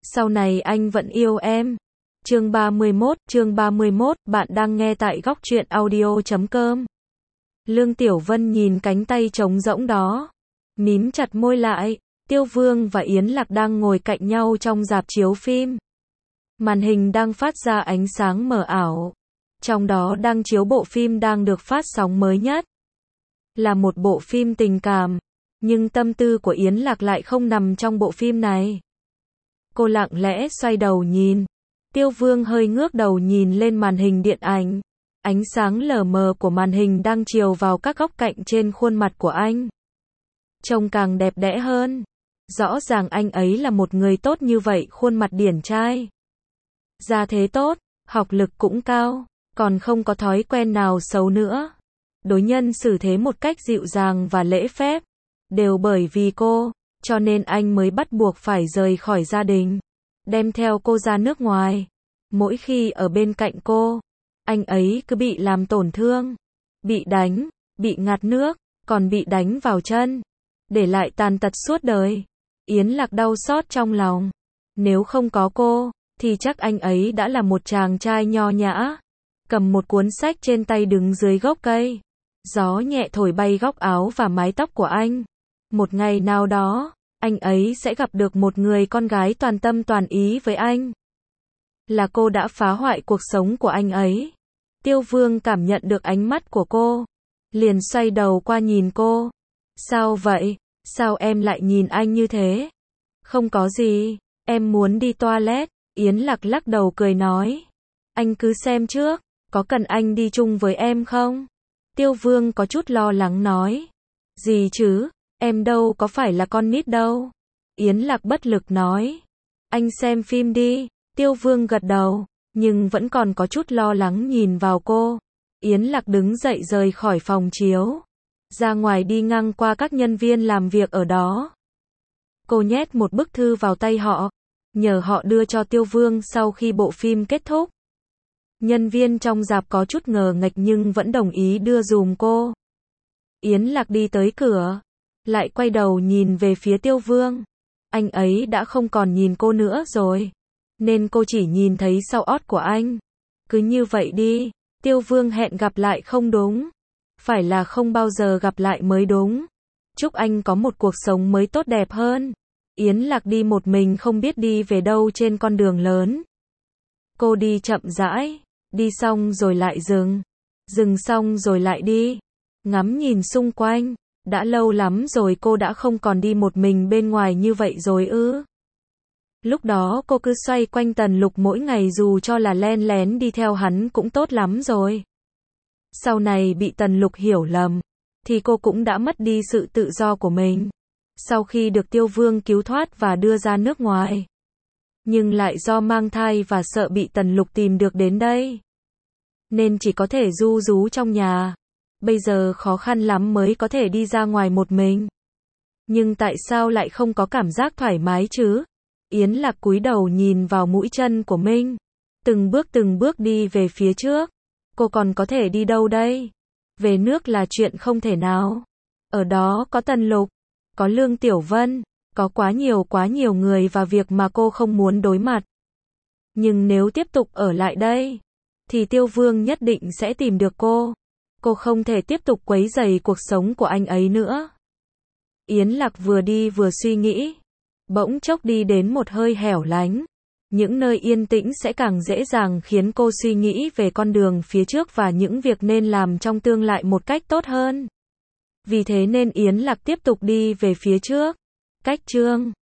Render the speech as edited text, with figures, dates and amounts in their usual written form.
Sau này anh vẫn yêu em. Chương 31, bạn đang nghe tại góc truyện audio.com. Lương Tiểu Vân nhìn cánh tay trống rỗng đó, mím chặt môi lại. Tiêu Vương và Yến Lạc đang ngồi cạnh nhau trong rạp chiếu phim. Màn hình đang phát ra ánh sáng mờ ảo. Trong đó đang chiếu bộ phim đang được phát sóng mới nhất. Là một bộ phim tình cảm, nhưng tâm tư của Yến Lạc lại không nằm trong bộ phim này. Cô lặng lẽ xoay đầu nhìn. Tiêu Vương hơi ngước đầu nhìn lên màn hình điện ảnh. Ánh sáng lờ mờ của màn hình đang chiếu vào các góc cạnh trên khuôn mặt của anh. Trông càng đẹp đẽ hơn. Rõ ràng anh ấy là một người tốt như vậy, khuôn mặt điển trai. Gia thế tốt, học lực cũng cao, còn không có thói quen nào xấu nữa. Đối nhân xử thế một cách dịu dàng và lễ phép. Đều bởi vì cô, cho nên anh mới bắt buộc phải rời khỏi gia đình, đem theo cô ra nước ngoài. Mỗi khi ở bên cạnh cô, anh ấy cứ bị làm tổn thương, bị đánh, bị ngạt nước, còn bị đánh vào chân, để lại tàn tật suốt đời. Yến Lạc đau xót trong lòng. Nếu không có cô, thì chắc anh ấy đã là một chàng trai nho nhã, cầm một cuốn sách trên tay đứng dưới gốc cây. Gió nhẹ thổi bay góc áo và mái tóc của anh. Một ngày nào đó, anh ấy sẽ gặp được một người con gái toàn tâm toàn ý với anh. Là cô đã phá hoại cuộc sống của anh ấy. Tiêu Vương cảm nhận được ánh mắt của cô, liền xoay đầu qua nhìn cô. Sao vậy? Sao em lại nhìn anh như thế? Không có gì, em muốn đi toilet. Yến Lạc lắc đầu cười nói. Anh cứ xem trước, có cần anh đi chung với em không? Tiêu Vương có chút lo lắng nói. Gì chứ, em đâu có phải là con nít đâu. Yến Lạc bất lực nói. Anh xem phim đi. Tiêu Vương gật đầu, nhưng vẫn còn có chút lo lắng nhìn vào cô. Yến Lạc đứng dậy rời khỏi phòng chiếu, ra ngoài đi ngang qua các nhân viên làm việc ở đó. Cô nhét một bức thư vào tay họ, nhờ họ đưa cho Tiêu Vương sau khi bộ phim kết thúc. Nhân viên trong rạp có chút ngờ nghệch nhưng vẫn đồng ý đưa dùm cô. Yến Lạc đi tới cửa, lại quay đầu nhìn về phía Tiêu Vương. Anh ấy đã không còn nhìn cô nữa rồi, nên cô chỉ nhìn thấy sau ót của anh. Cứ như vậy đi. Tiêu Vương hẹn gặp lại không đúng, phải là không bao giờ gặp lại mới đúng. Chúc anh có một cuộc sống mới tốt đẹp hơn. Yến Lạc đi một mình không biết đi về đâu trên con đường lớn. Cô đi chậm rãi, đi xong rồi lại dừng, dừng xong rồi lại đi, ngắm nhìn xung quanh. Đã lâu lắm rồi cô đã không còn đi một mình bên ngoài như vậy rồi ư? Lúc đó cô cứ xoay quanh Tần Lục mỗi ngày, dù cho là len lén đi theo hắn cũng tốt lắm rồi. Sau này bị Tần Lục hiểu lầm, thì cô cũng đã mất đi sự tự do của mình. Sau khi được Tiêu Vương cứu thoát và đưa ra nước ngoài, nhưng lại do mang thai và sợ bị Tần Lục tìm được đến đây, nên chỉ có thể ru rú trong nhà. Bây giờ khó khăn lắm mới có thể đi ra ngoài một mình. Nhưng tại sao lại không có cảm giác thoải mái chứ? Yến Lạc cúi đầu nhìn vào mũi chân của mình, từng bước đi về phía trước. Cô còn có thể đi đâu đây? Về nước là chuyện không thể nào. Ở đó có Tần Lục, có Lương Tiểu Vân, có quá nhiều người và việc mà cô không muốn đối mặt. Nhưng nếu tiếp tục ở lại đây, thì Tiêu Vương nhất định sẽ tìm được cô. Cô không thể tiếp tục quấy rầy cuộc sống của anh ấy nữa. Yến Lạc vừa đi vừa suy nghĩ. Bỗng chốc đi đến một hơi hẻo lánh. Những nơi yên tĩnh sẽ càng dễ dàng khiến cô suy nghĩ về con đường phía trước và những việc nên làm trong tương lai một cách tốt hơn. Vì thế nên Yến Lạc tiếp tục đi về phía trước. Cách chương